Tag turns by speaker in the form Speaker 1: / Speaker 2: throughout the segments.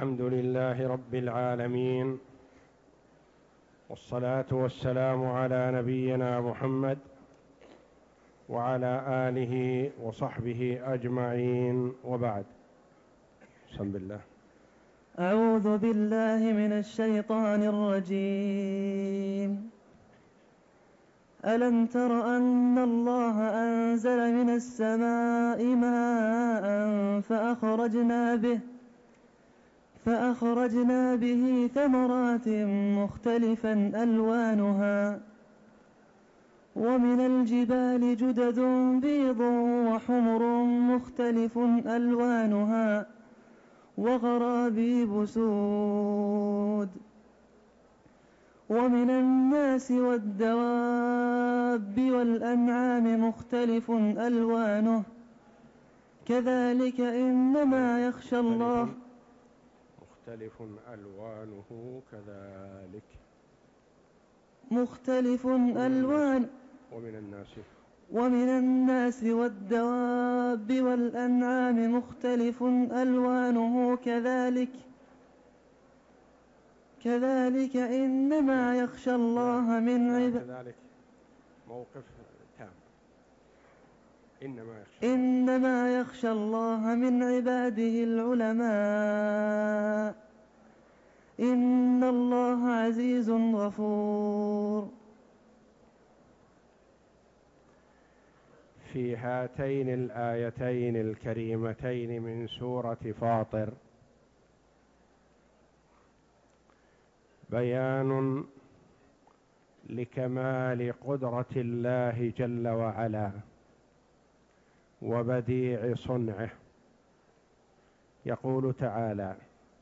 Speaker 1: الحمد لله رب العالمين، والصلاة والسلام على نبينا محمد وعلى آله وصحبه أجمعين، وبعد. بسم الله.
Speaker 2: أعوذ بالله من الشيطان الرجيم. ألم تر أن الله أنزل من السماء ماء فأخرجنا به ثمرات مختلفا ألوانها ومن الجبال جدد بيض وحمر مختلف ألوانها وغرابيب سود ومن الناس والدواب والأنعام مختلف ألوانه كذلك إنما يخشى الله ومن الناس والدواب والأنعام مختلف ألوانه كذلك إنما يخشى الله من عباده إنما يخشى الله من عباده العلماء إن الله عزيز غفور.
Speaker 1: في هاتين الآيتين الكريمتين من سورة فاطر بيان لكمال قدرة الله جل وعلا وبديع صنعه. يقول تعالى: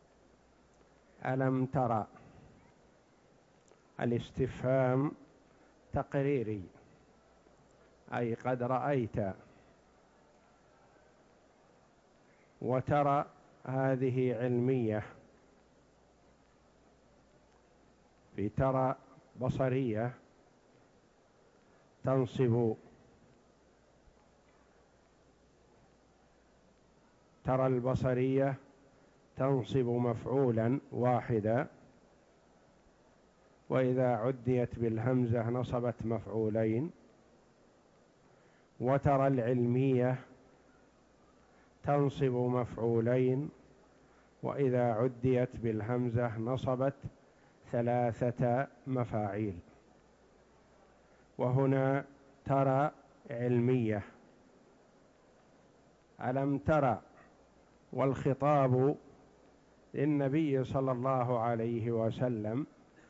Speaker 1: ألم ترى، الاستفهام تقريري، أي قد رأيت، وترى هذه علمية، في ترى بصرية تنصب ترى البصرية تنصب مفعولا واحدا، وإذا عديت بالهمزة نصبت مفعولين. وترى العلمية تنصب مفعولين، وإذا عديت بالهمزة نصبت 3 مفاعيل. وهنا ترى علمية. ألم ترى، والخطاب للنبي صلى الله عليه وسلم،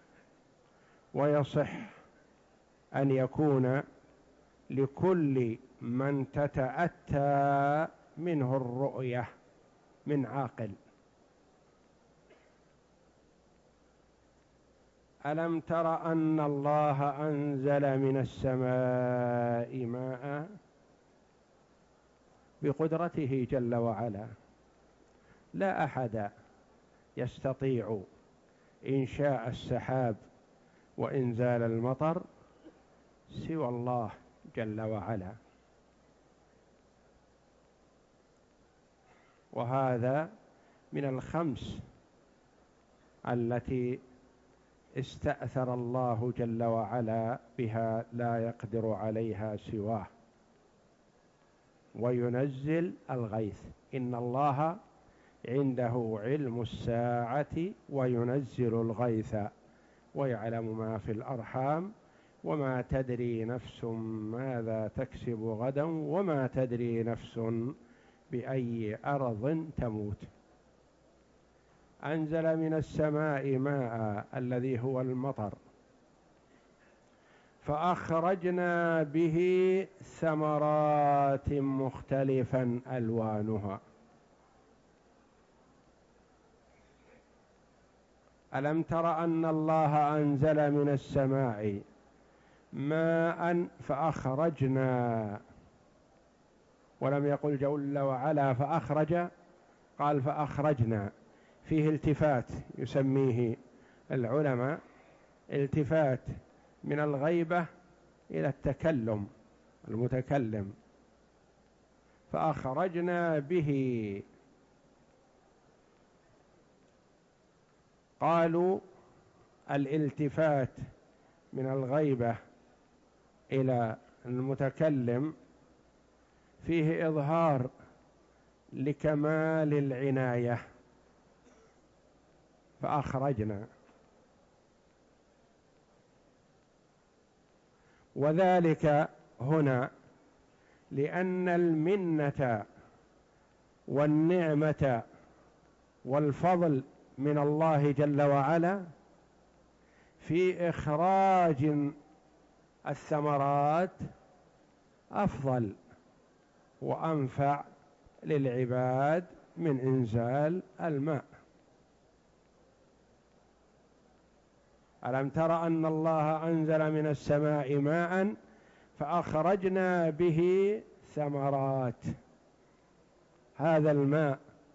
Speaker 1: ويصح أن يكون لكل من تتأتى منه الرؤية من عاقل. ألم تر أن الله أنزل من السماء ماء، بقدرته جل وعلا. لا أحد يستطيع إنشاء السحاب وإنزال المطر سوى الله جل وعلا، وهذا من الخمس التي استأثر الله جل وعلا بها، لا يقدر عليها سواه. وينزل الغيث، إن الله عنده علم الساعة وينزل الغيث ويعلم ما في الأرحام وما تدري نفس ماذا تكسب غدا وما تدري نفس بأي أرض تموت. أنزل من السماء ماء، الذي هو المطر، فأخرجنا به ثمرات مختلفا ألوانها. ألم تر أن الله أنزل من السماء ماء فأخرجنا، ولم يقل جل وعلا فأخرج، قال فأخرجنا. فيه التفات يسميه العلماء التفات من الغيبة إلى التكلم، المتكلم. فأخرجنا به قالوا الالتفات من الغيبة إلى المتكلم فيه إظهار لكمال العناية، فأخرجنا، وذلك هنا لأن المنة والنعمة والفضل من الله جل وعلا في إخراج الثمرات أفضل وأنفع للعباد من إنزال الماء. ألم تر أن الله أنزل من السماء ماء فأخرجنا به ثمرات. هذا الماء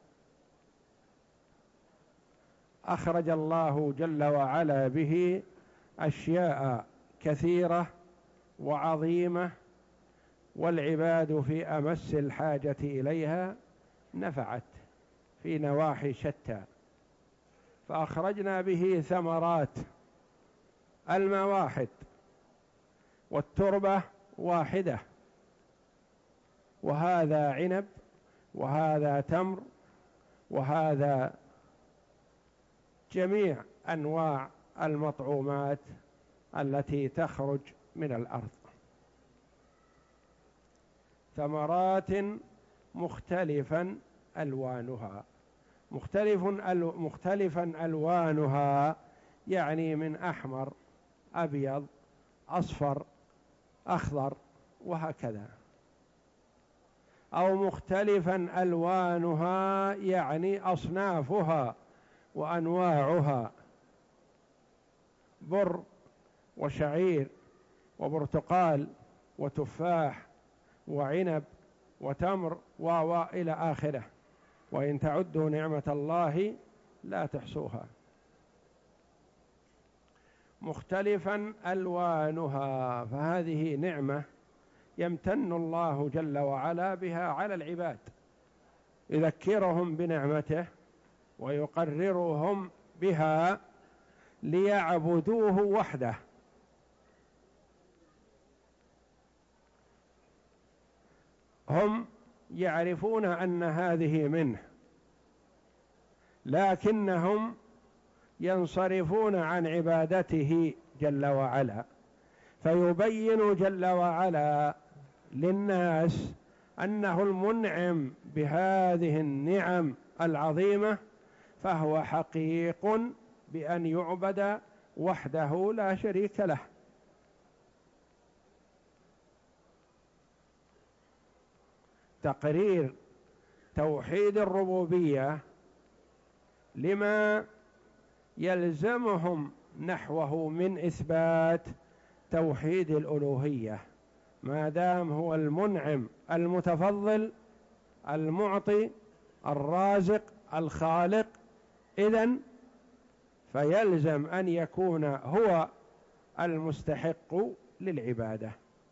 Speaker 1: أخرج الله جل وعلا به أشياء كثيرة وعظيمة، والعباد في أمس الحاجة إليها نفعت في نواحي شتى، فأخرجنا به ثمرات. الماء واحد والتربة واحدة، وهذا عنب وهذا تمر وهذا جميع أنواع المطعومات التي تخرج من الأرض، ثمرات مختلفا ألوانها. مختلفا ألوانها يعني من أحمر، أبيض، أصفر، أخضر، وهكذا. أو مختلفا ألوانها يعني أصنافها وأنواعها، بر وشعير وبرتقال وتفاح وعنب وتمر إلى آخره، وإن تعدوا نعمة الله لا تحصوها. مختلفا ألوانها، فهذه نعمة يمتن الله جل وعلا بها على العباد، يذكرهم بنعمته ويقررهم بها ليعبدوه وحده. هم يعرفون أن هذه منه، لكنهم ينصرفون عن عبادته جل وعلا، فيبين جل وعلا للناس أنه المنعم بهذه النعم العظيمة، فهو حقيق بأن يعبد وحده لا شريك له. تقرير توحيد الربوبية لما يلزمهم نحوه من إثبات توحيد الألوهية، ما دام هو المنعم المتفضل المعطي الرازق الخالق، إذن فيلزم أن يكون هو المستحق للعبادة.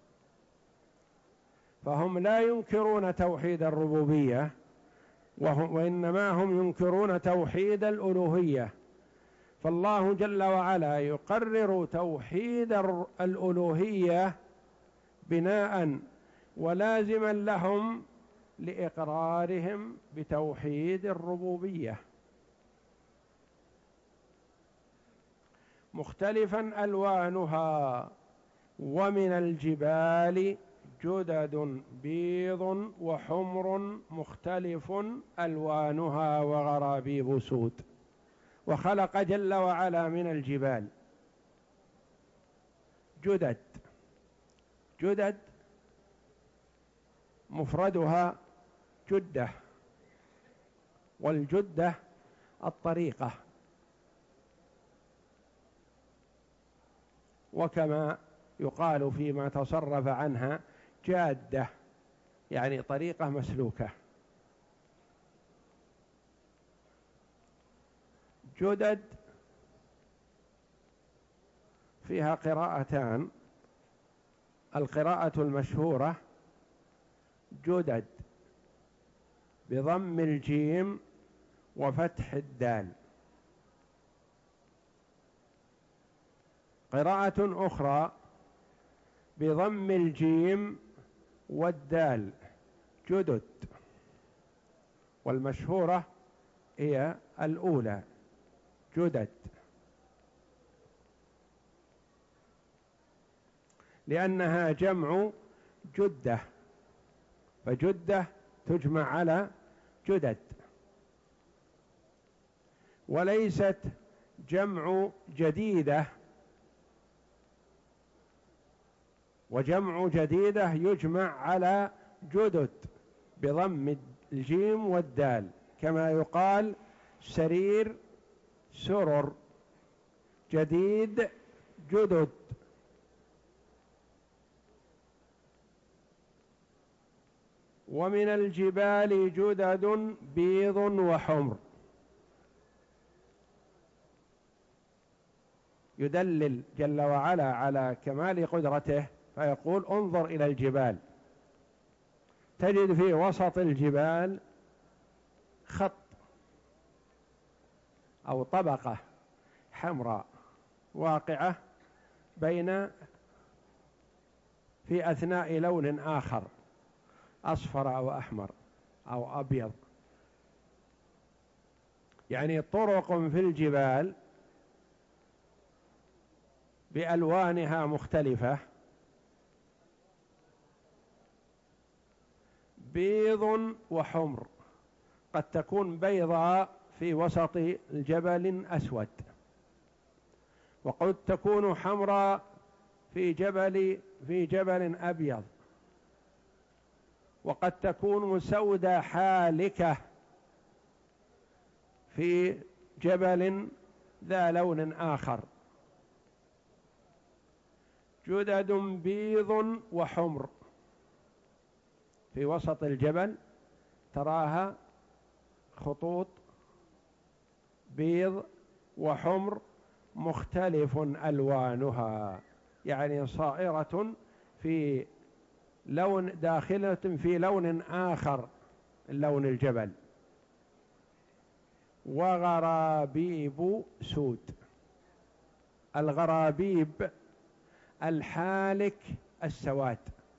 Speaker 1: فهم لا ينكرون توحيد الربوبية، وإنما هم ينكرون توحيد الألوهية. فالله جل وعلا يقرر توحيد الألوهية بناء ولازما لهم لإقرارهم بتوحيد الربوبية. مختلفا ألوانها، ومن الجبال جدد بيض وحمر مختلف ألوانها وغرابيب سود. وخلق جل وعلا من الجبال جدد. جدد مفردها جدة، والجدة الطريقة، وكما يقال فيما تصرف عنها جادة، يعني طريقة مسلوكة. جدد فيها قراءتان، القراءة المشهورة جدد بضم الجيم وفتح الدال، قراءة أخرى بضم الجيم والدال جدد، والمشهورة هي الأولى جدد، لأنها جمع جدة، فجدة تجمع على جدد، وليست جمع جديدة، وجمع جديدة يجمع على جدد بضم الجيم والدال، كما يقال سرير سرر، جديد جدد. ومن الجبال جدد بيض وحمر، يدلل جل وعلا على كمال قدرته فيقول انظر إلى الجبال، تجد في وسط الجبال خط أو طبقة حمراء واقعة بين في أثناء لون آخر أصفر أو أحمر أو أبيض، يعني طرق في الجبال بألوانها مختلفة، بيض وحمر، قد تكون بيضاء في وسط الجبل أسود، وقد تكون حمراء في جبل أبيض، وقد تكون سوداء حالكة في جبل ذا لون آخر. جدد بيض وحمر، في وسط الجبل تراها خطوط بيض وحمر مختلف ألوانها، يعني صائرة في لون، داخلة في لون آخر لون الجبل. وغرابيب سود، الغرابيب الحالك السواد،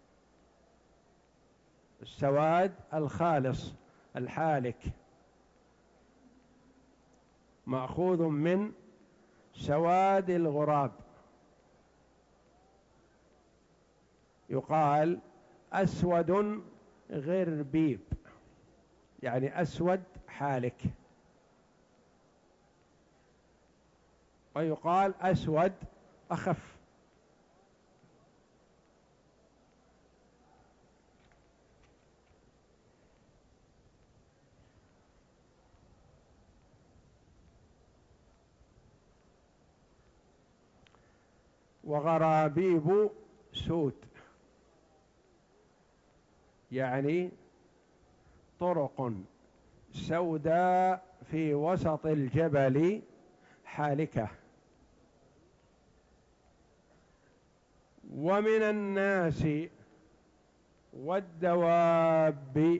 Speaker 1: السواد الخالص الحالك، مأخوذ من سواد الغراب، يقال أسود غربيب، يعني أسود حالك، ويقال أسود أخف. وغرابيب سود، يعني طرق سوداء في وسط الجبل حالكة. ومن الناس والدواب،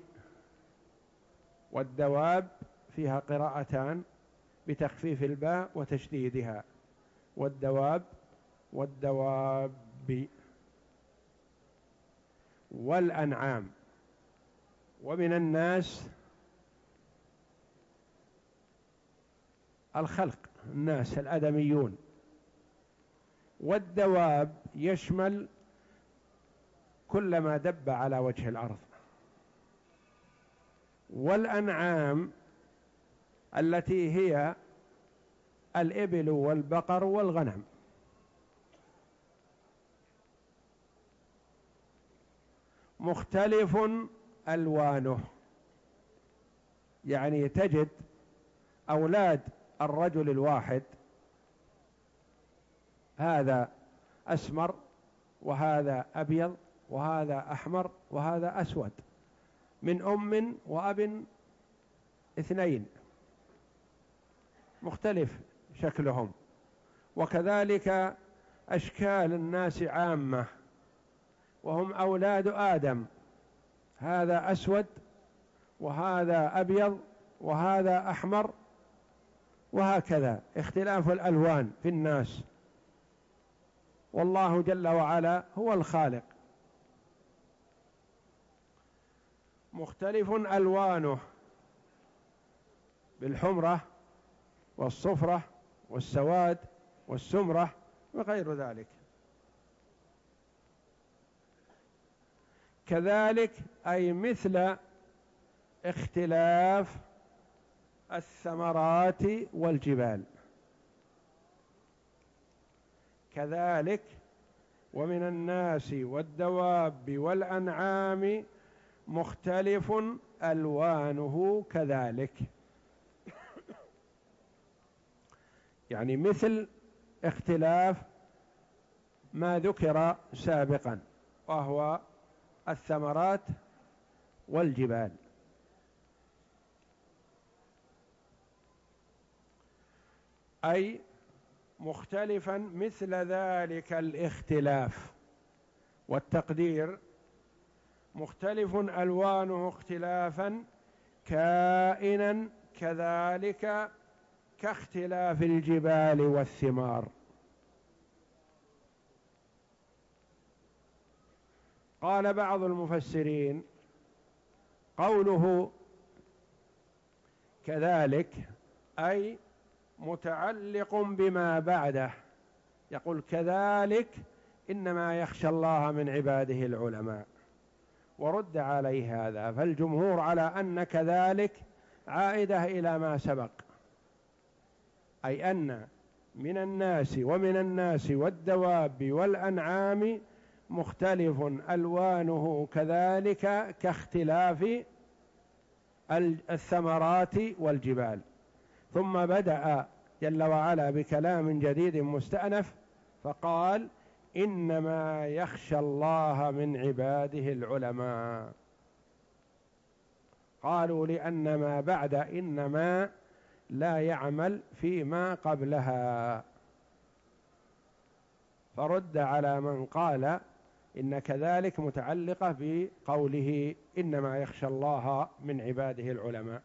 Speaker 1: والدواب فيها قراءتان بتخفيف الباء وتشديدها، والدواب والدواب، والأنعام. ومن الناس الخلق، الناس الآدميون، والدواب يشمل كل ما دب على وجه الأرض، والأنعام التي هي الإبل والبقر والغنم. مختلف ألوانه، يعني تجد أولاد الرجل الواحد، هذا أسمر وهذا أبيض وهذا أحمر وهذا أسود، من أم وأب اثنين، مختلف شكلهم. وكذلك أشكال الناس عامة، وهم أولاد آدم، هذا أسود وهذا أبيض وهذا أحمر، وهكذا اختلاف الألوان في الناس. والله جل وعلا هو الخالق. مختلف ألوانه بالحمرة والصفرة والسواد والسمرة وغير ذلك. كذلك أي مثل اختلاف الثمرات والجبال، كذلك ومن الناس والدواب والأنعام مختلف ألوانه كذلك، يعني مثل اختلاف ما ذكر سابقا وهو الثمرات والجبال. أي مختلفا مثل ذلك الاختلاف، والتقدير مختلف ألوانه اختلافا كائنا كذلك كاختلاف الجبال والثمار. قال بعض المفسرين قوله كذلك أي متعلق بما بعده، يقول كذلك إنما يخشى الله من عباده العلماء، ورد عليه هذا، فالجمهور على أن كذلك عائدة إلى ما سبق، أي أن من الناس ومن الناس والدواب والأنعام مختلف ألوانه كذلك كاختلاف الثمرات والجبال. ثم بدأ جل وعلا بكلام جديد مستأنف فقال إنما يخشى الله من عباده العلماء. قالوا لأن ما بعد إنما لا يعمل فيما قبلها، فرد على من قال إن كذلك متعلقة بقوله إنما يخشى الله من عباده العلماء.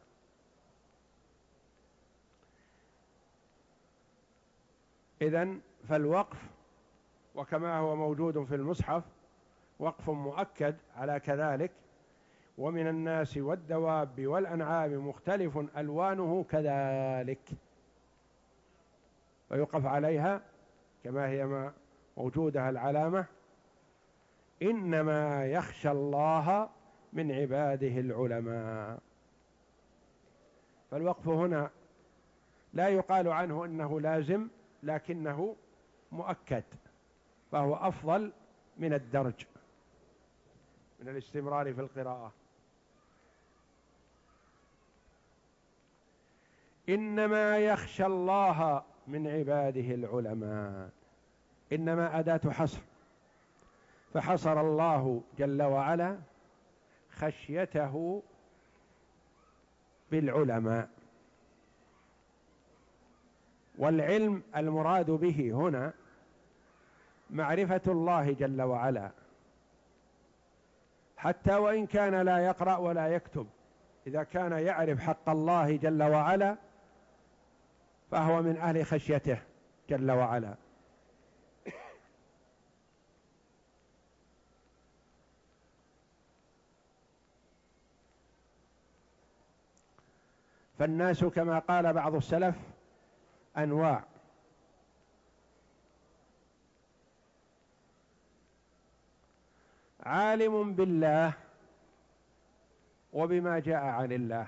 Speaker 1: إذن فالوقف وكما هو موجود في المصحف وقف مؤكد على كذلك، ومن الناس والدواب والأنعام مختلف ألوانه كذلك، ويقف عليها كما هي موجودة العلامة إنما يخشى الله من عباده العلماء. فالوقف هنا لا يقال عنه إنه لازم، لكنه مؤكد، فهو أفضل من الدرج من الاستمرار في القراءة. إنما يخشى الله من عباده العلماء، إنما أداة حصر، فحصر الله جل وعلا خشيته بالعلماء. والعلم المراد به هنا معرفة الله جل وعلا، حتى وإن كان لا يقرأ ولا يكتب، إذا كان يعرف حق الله جل وعلا فهو من أهل خشيته جل وعلا. فالناس كما قال بعض السلف أنواع، عالم بالله وبما جاء عن الله،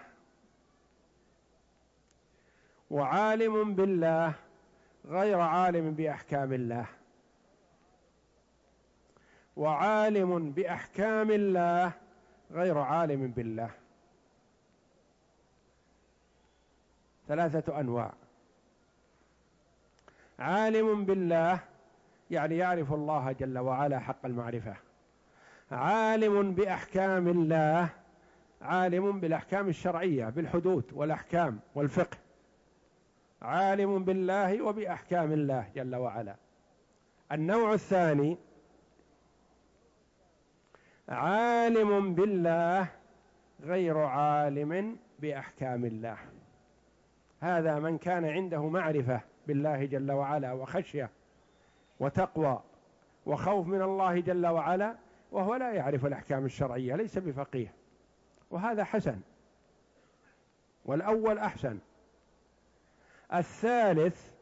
Speaker 1: وعالم بالله غير عالم بأحكام الله، وعالم بأحكام الله غير عالم بالله. ثلاثة أنواع. عالم بالله يعني يعرف الله جل وعلا حق المعرفة. عالم بأحكام الله عالم بالأحكام الشرعية بالحدود والأحكام والفقه، عالم بالله وبأحكام الله جل وعلا. النوع الثاني عالم بالله غير عالم بأحكام الله، هذا من كان عنده معرفة بالله جل وعلا وخشية وتقوى وخوف من الله جل وعلا وهو لا يعرف الأحكام الشرعية، ليس بفقيه، وهذا حسن، والأول أحسن. الثالث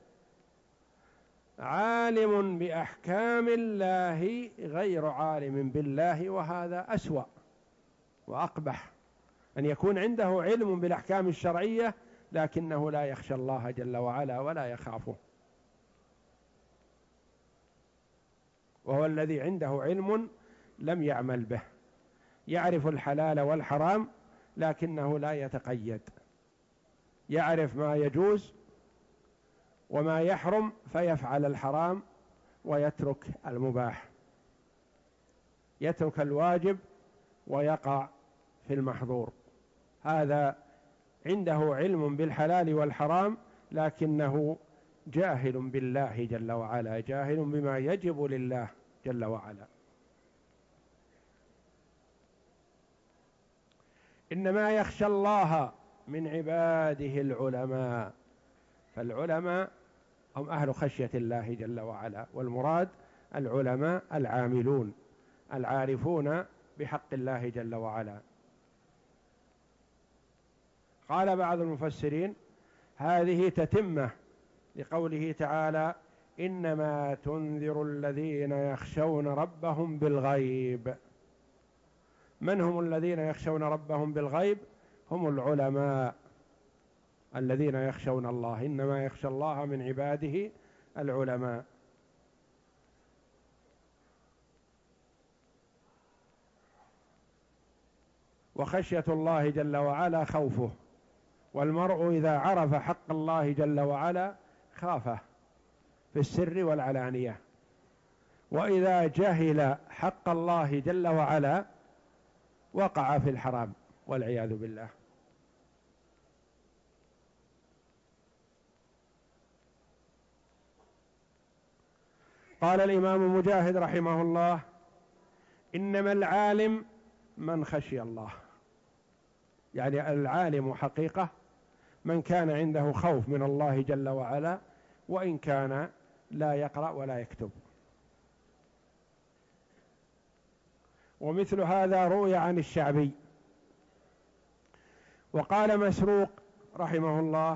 Speaker 1: عالم بأحكام الله غير عالم بالله، وهذا أسوأ وأقبح، أن يكون عنده علم بالأحكام الشرعية لكنه لا يخشى الله جل وعلا ولا يخافه، وهو الذي عنده علم لم يعمل به، يعرف الحلال والحرام لكنه لا يتقيد، يعرف ما يجوز وما يحرم فيفعل الحرام ويترك المباح، يترك الواجب ويقع في المحظور. هذا عنده علم بالحلال والحرام لكنه جاهل بالله جل وعلا، جاهل بما يجب لله جل وعلا. إنما يخشى الله من عباده العلماء، فالعلماء هم أهل خشية الله جل وعلا، والمراد العلماء العاملون العارفون بحق الله جل وعلا. قال بعض المفسرين هذه تتمة لقوله تعالى إنما تنذر الذين يخشون ربهم بالغيب. من هم الذين يخشون ربهم بالغيب؟ هم العلماء الذين يخشون الله، إنما يخشى الله من عباده العلماء. وخشية الله جل وعلا خوفه، والمرء إذا عرف حق الله جل وعلا خافه في السر والعلانية، وإذا جهل حق الله جل وعلا وقع في الحرام والعياذ بالله. قال الإمام مجاهد رحمه الله إنما العالم من خشي الله، يعني العالم حقيقة من كان عنده خوف من الله جل وعلا وإن كان لا يقرأ ولا يكتب. ومثل هذا روي عن الشعبي. وقال مسروق رحمه الله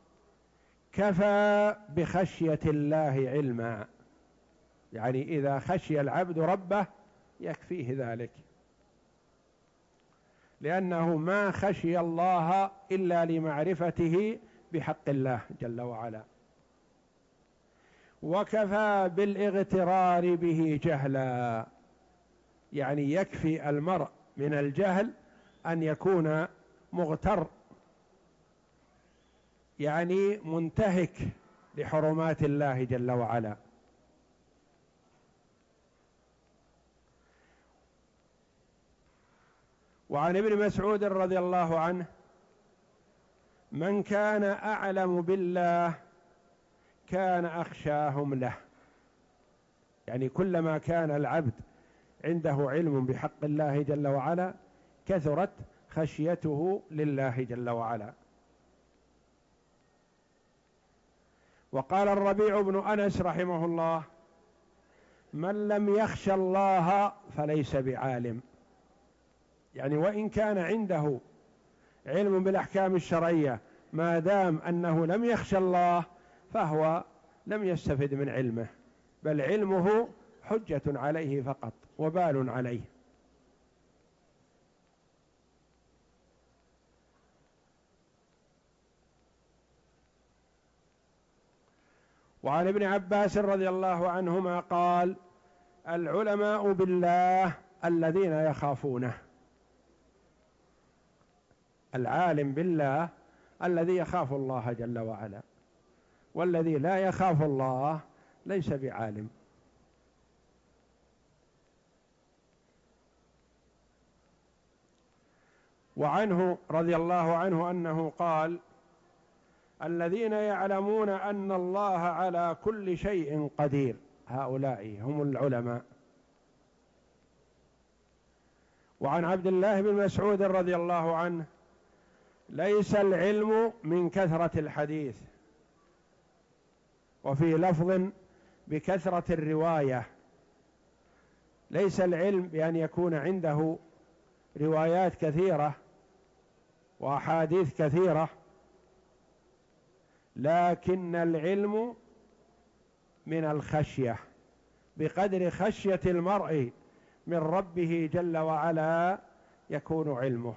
Speaker 1: كفى بخشية الله علما، يعني إذا خشي العبد ربه يكفيه ذلك، لأنه ما خشي الله إلا لمعرفته بحق الله جل وعلا. وكفى بالاغترار به جهلا، يعني يكفي المرء من الجهل أن يكون مغتر، يعني منتهك لحرمات الله جل وعلا. وعن ابن مسعود رضي الله عنه من كان أعلم بالله كان أخشاهم له، يعني كلما كان العبد عنده علم بحق الله جل وعلا كثرت خشيته لله جل وعلا. وقال الربيع بن أنس رحمه الله من لم يخشى الله فليس بعالم، يعني وإن كان عنده علم بالأحكام الشرعية ما دام أنه لم يخشى الله فهو لم يستفد من علمه، بل علمه حجة عليه فقط وبال عليه. وعن ابن عباس رضي الله عنهما قال العلماء بالله الذين يخافونه، العالم بالله الذي يخاف الله جل وعلا، والذي لا يخاف الله ليس بعالم. وعنه رضي الله عنه أنه قال الذين يعلمون أن الله على كل شيء قدير هؤلاء هم العلماء. وعن عبد الله بن مسعود رضي الله عنه ليس العلم من كثرة الحديث، وفي لفظ بكثرة الرواية، ليس العلم بأن يكون عنده روايات كثيرة وأحاديث كثيرة، لكن العلم من الخشية، بقدر خشية المرء من ربه جل وعلا يكون علمه.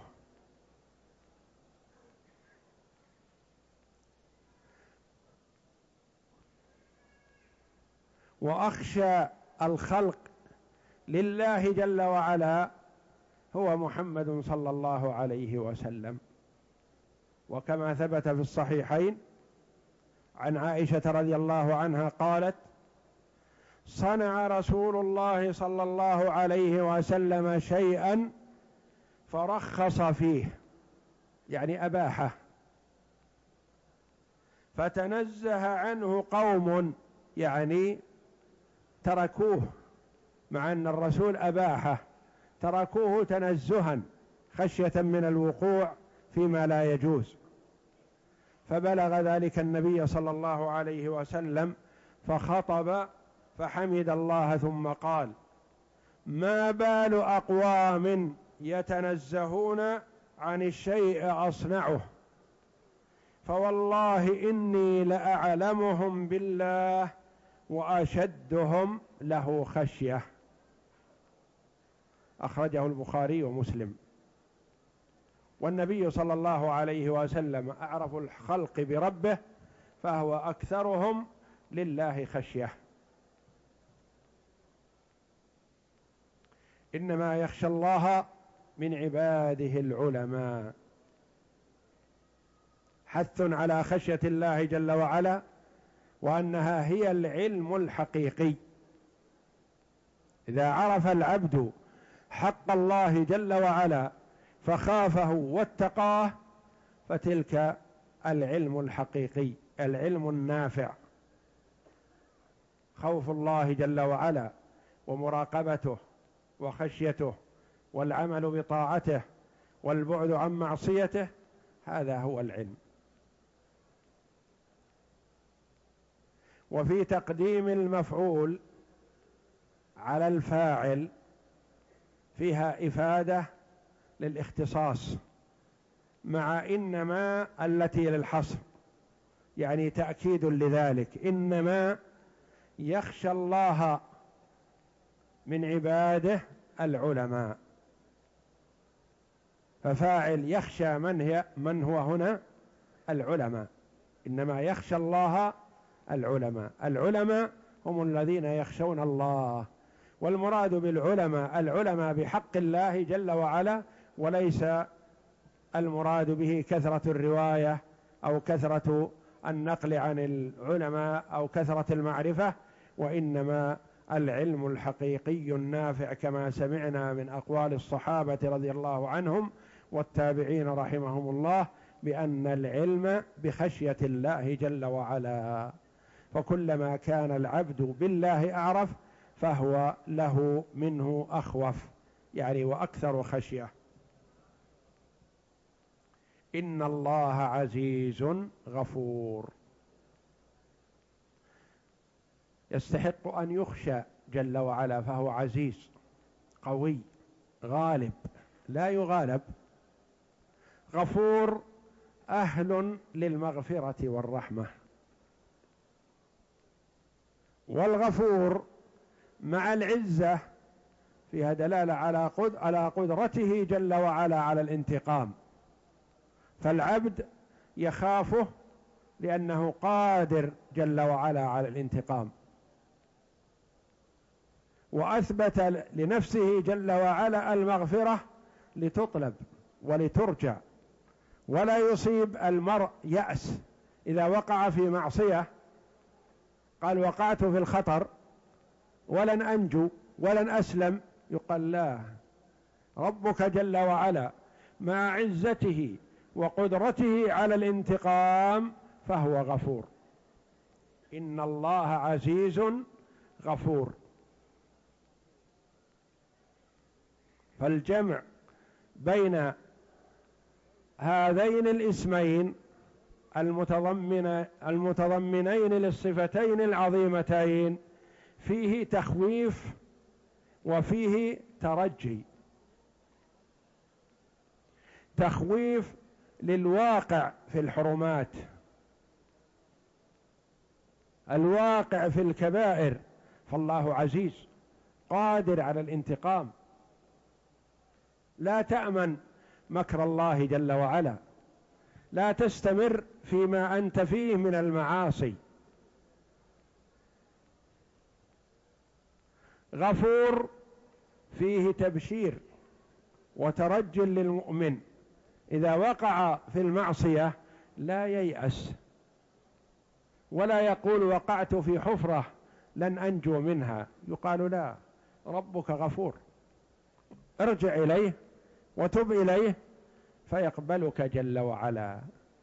Speaker 1: وأخشى الخلق لله جل وعلا هو محمد صلى الله عليه وسلم، وكما ثبت في الصحيحين عن عائشة رضي الله عنها قالت: صنع رسول الله صلى الله عليه وسلم شيئا فرخص فيه، يعني أباحه، فتنزه عنه قوم، يعني تركوه، مع أن الرسول أباحه تركوه تنزها خشية من الوقوع فيما لا يجوز. فبلغ ذلك النبي صلى الله عليه وسلم فخطب فحمد الله ثم قال: ما بال أقوام يتنزهون عن الشيء أصنعه، فوالله إني لأعلمهم بالله وأشدهم له خشية. أخرجه البخاري ومسلم. والنبي صلى الله عليه وسلم أعرف الخلق بربه، فهو أكثرهم لله خشية. إنما يخشى الله من عباده العلماء. حث على خشية الله جل وعلا، وأنها هي العلم الحقيقي. إذا عرف العبد حق الله جل وعلا فخافه واتقاه، فتلك العلم الحقيقي، العلم النافع. خوف الله جل وعلا ومراقبته وخشيته والعمل بطاعته والبعد عن معصيته، هذا هو العلم. وفي تقديم المفعول على الفاعل فيها إفادة للاختصاص، مع إنما التي للحصر، يعني تأكيد لذلك. إنما يخشى الله من عباده العلماء، ففاعل يخشى من هو هنا العلماء. إنما يخشى الله العلماء. العلماء هم الذين يخشون الله، والمراد بالعلماء العلماء بحق الله جل وعلا، وليس المراد به كثرة الرواية أو كثرة النقل عن العلماء أو كثرة المعرفة، وإنما العلم الحقيقي النافع، كما سمعنا من أقوال الصحابة رضي الله عنهم والتابعين رحمهم الله، بأن العلم بخشية الله جل وعلا. فكلما كان العبد بالله أعرف فهو له منه أخوف، يعني وأكثر خشية. إن الله عزيز غفور، يستحق أن يخشى جل وعلا، فهو عزيز قوي غالب لا يغالب. غفور أهل للمغفرة والرحمة. والغفور مع العزة فيها دلالة على قدرته جل وعلا على الانتقام، فالعبد يخافه لأنه قادر جل وعلا على الانتقام، وأثبت لنفسه جل وعلا المغفرة لتطلب ولترجى، ولا يصيب المرء يأس إذا وقع في معصية، قال وقعت في الخطر ولن أنجو ولن أسلم، يقال لا، ربك جل وعلا مع عزته وقدرته على الانتقام فهو غفور. إن الله عزيز غفور. فالجمع بين هذين الاسمين المتضمنين للصفتين العظيمتين فيه تخويف وفيه ترجي، تخويف للواقع في الحرمات، الواقع في الكبائر، فالله عزيز قادر على الانتقام. لا تأمن مكر الله جل وعلا، لا تستمر فيما أنت فيه من المعاصي. غفور فيه تبشير وترجل للمؤمن، إذا وقع في المعصية لا ييأس ولا يقول وقعت في حفرة لن أنجو منها، يقال لا، ربك غفور، ارجع إليه وتب إليه فيقبلك جل وعلا.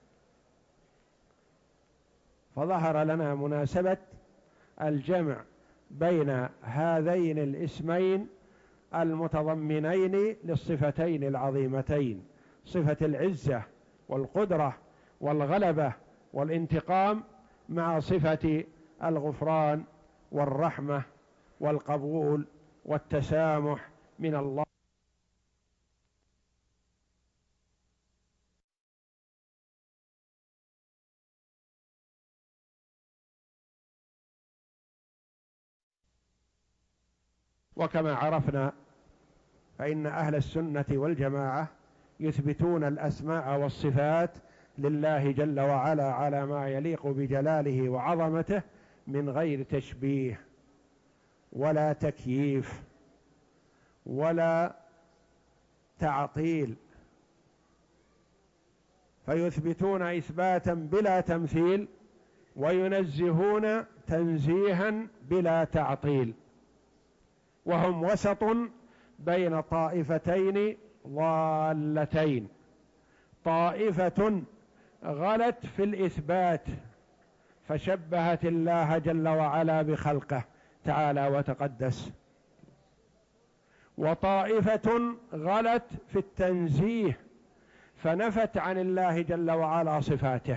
Speaker 1: فظهر لنا مناسبة الجمع بين هذين الاسمين المتضمنين للصفتين العظيمتين، صفة العزة والقدرة والغلبة والانتقام، مع صفة الغفران والرحمة والقبول والتسامح من الله. وكما عرفنا فإن أهل السنة والجماعة يثبتون الأسماء والصفات لله جل وعلا على ما يليق بجلاله وعظمته من غير تشبيه ولا تكييف ولا تعطيل، فيثبتون إثباتا بلا تمثيل وينزهون تنزيها بلا تعطيل، وهم وسط بين طائفتين ضالتين، طائفة غلت في الإثبات فشبهت الله جل وعلا بخلقه تعالى وتقدس، وطائفة غلت في التنزيه فنفت عن الله جل وعلا صفاته.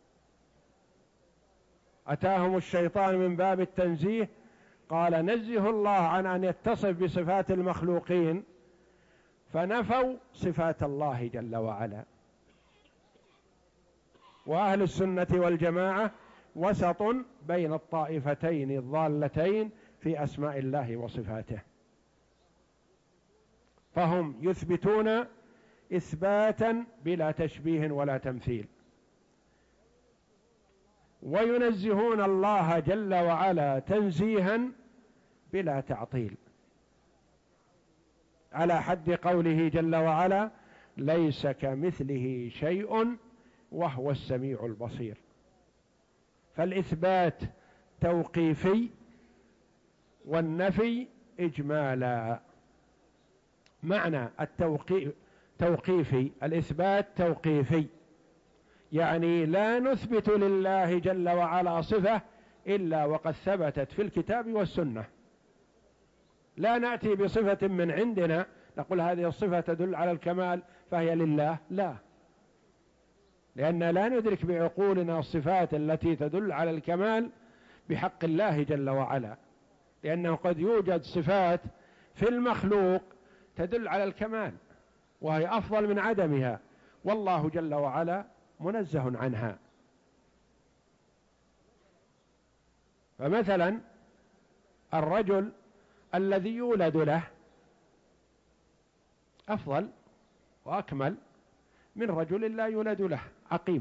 Speaker 1: أتاهم الشيطان من باب التنزيه، قال نزه الله عن أن يتصف بصفات المخلوقين، فنفوا صفات الله جل وعلا. وأهل السنة والجماعة وسط بين الطائفتين الضالتين في أسماء الله وصفاته، فهم يثبتون إثباتا بلا تشبيه ولا تمثيل، وينزهون الله جل وعلا تنزيها بلا تعطيل، على حد قوله جل وعلا ليس كمثله شيء وهو السميع البصير. فالإثبات توقيفي والنفي إجمالا. معنى توقيفي، الإثبات توقيفي، يعني لا نثبت لله جل وعلا صفة إلا وقد ثبتت في الكتاب والسنة، لا نأتي بصفة من عندنا نقول هذه الصفة تدل على الكمال فهي لله، لا، لأن لا ندرك بعقولنا الصفات التي تدل على الكمال بحق الله جل وعلا، لأنه قد يوجد صفات في المخلوق تدل على الكمال وهي أفضل من عدمها، والله جل وعلا منزه عنها. فمثلا الرجل الذي يولد له أفضل وأكمل من رجل لا يولد له عقيم،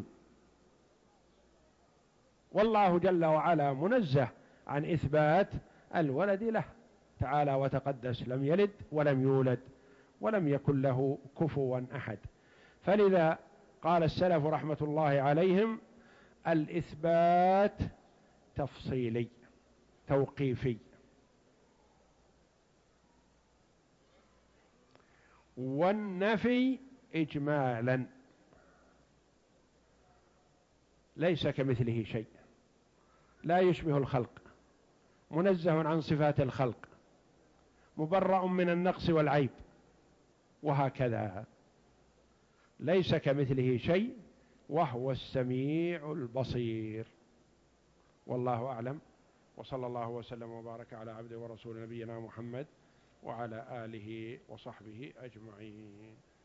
Speaker 1: والله جل وعلا منزه عن إثبات الولد له تعالى وتقدس، لم يلد ولم يولد ولم يكن له كفوا أحد. فلذا قال السلف رحمة الله عليهم الإثبات تفصيلي توقيفي، والنفي إجمالا، ليس كمثله شيء، لا يشبه الخلق، منزه عن صفات الخلق، مبرأ من النقص والعيب، وهكذا ليس كمثله شيء وهو السميع البصير. والله أعلم، وصلى الله وسلم وبارك على عبده ورسول نبينا محمد وعلى آله وصحبه أجمعين.